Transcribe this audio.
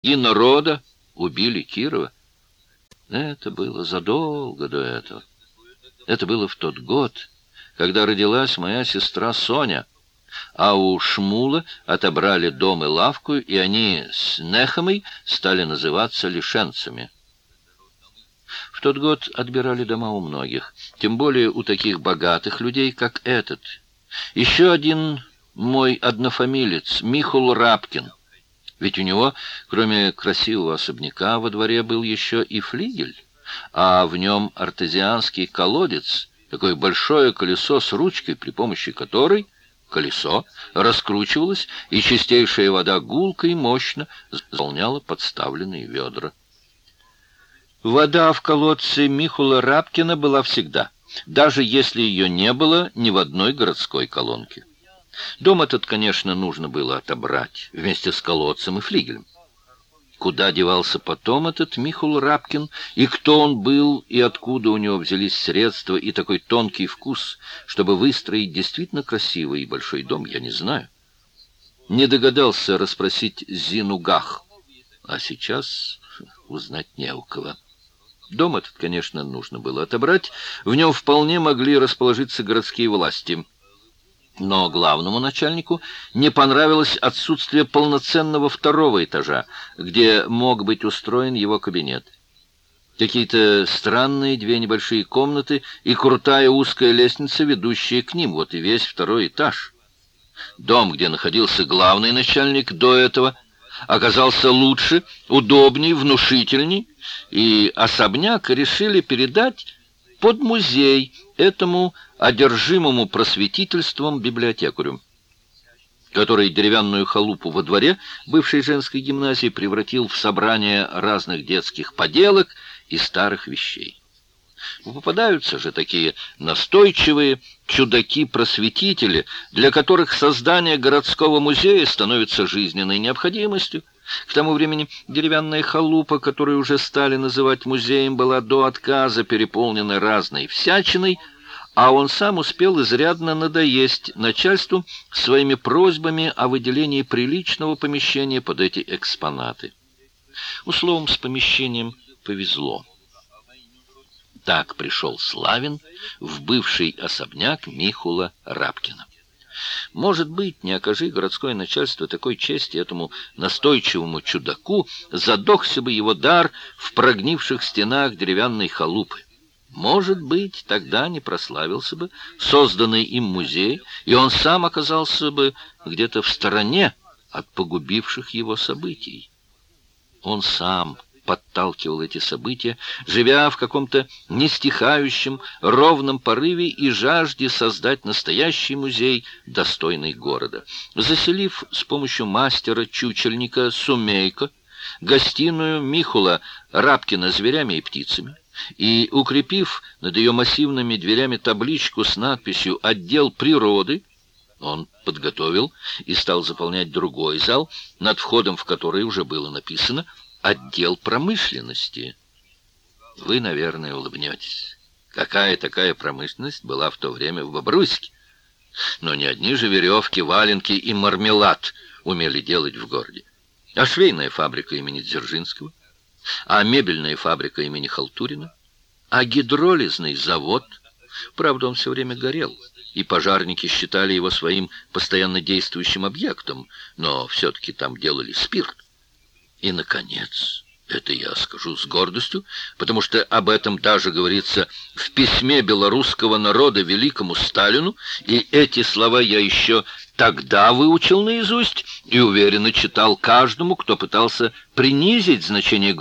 И народа убили Кирова. Это было задолго до этого. Это было в тот год, когда родилась моя сестра Соня, а у Шмула отобрали дом и лавку, и они с Нехомой стали называться лишенцами. В тот год отбирали дома у многих, тем более у таких богатых людей, как этот. Еще один мой однофамилец, Михул Рабкин. Ведь у него, кроме красивого особняка, во дворе был еще и флигель, а в нем артезианский колодец, такое большое колесо с ручкой, при помощи которой колесо раскручивалось, и чистейшая вода гулко и мощно заполняла подставленные ведра. Вода в колодце Михула Рабкина была всегда, даже если ее не было ни в одной городской колонке. Дом этот, конечно, нужно было отобрать вместе с колодцем и флигелем. Куда девался потом этот Михул Рабкин, и кто он был, и откуда у него взялись средства и такой тонкий вкус, чтобы выстроить действительно красивый и большой дом, я не знаю. Не догадался расспросить Зину Гах, а сейчас узнать не у кого. Дом этот, конечно, нужно было отобрать, в нем вполне могли расположиться городские власти. Но главному начальнику не понравилось отсутствие полноценного второго этажа, где мог быть устроен его кабинет. Какие-то странные две небольшие комнаты и крутая узкая лестница, ведущая к ним, вот и весь второй этаж. Дом, где находился главный начальник до этого, оказался лучше, удобней, внушительней, и особняк решили передать под музей этому одержимому просветительством библиотекарю, который деревянную халупу во дворе бывшей женской гимназии превратил в собрание разных детских поделок и старых вещей. Попадаются же такие настойчивые чудаки-просветители, для которых создание городского музея становится жизненной необходимостью. К тому времени деревянная халупа, которую уже стали называть музеем, была до отказа переполнена разной всячиной, а он сам успел изрядно надоесть начальству своими просьбами о выделении приличного помещения под эти экспонаты. Словом, с помещением повезло. Так пришел Славин в бывший особняк Михула Рабкина. Может быть, не окажи городское начальство такой чести этому настойчивому чудаку, задохся бы его дар в прогнивших стенах деревянной халупы. Может быть, тогда не прославился бы созданный им музей, и он сам оказался бы где-то в стороне от погубивших его событий. Он сам подталкивал эти события, живя в каком-то нестихающем, ровном порыве и жажде создать настоящий музей, достойный города. Заселив с помощью мастера-чучельника Сумейко гостиную Михула Рабкина зверями и птицами, и укрепив над ее массивными дверями табличку с надписью «Отдел природы», он подготовил и стал заполнять другой зал, над входом в который уже было написано «Отдел промышленности». Вы, наверное, улыбнетесь. Какая такая промышленность была в то время в Бобруйске? Но не одни же веревки, валенки и мармелад умели делать в городе. А швейная фабрика имени Дзержинского, а мебельная фабрика имени Халтурина, а гидролизный завод. Правда, он все время горел, и пожарники считали его своим постоянно действующим объектом, но все-таки там делали спирт. И, наконец, это я скажу с гордостью, потому что об этом даже говорится в письме белорусского народа великому Сталину, и эти слова я еще тогда выучил наизусть и уверенно читал каждому, кто пытался принизить значение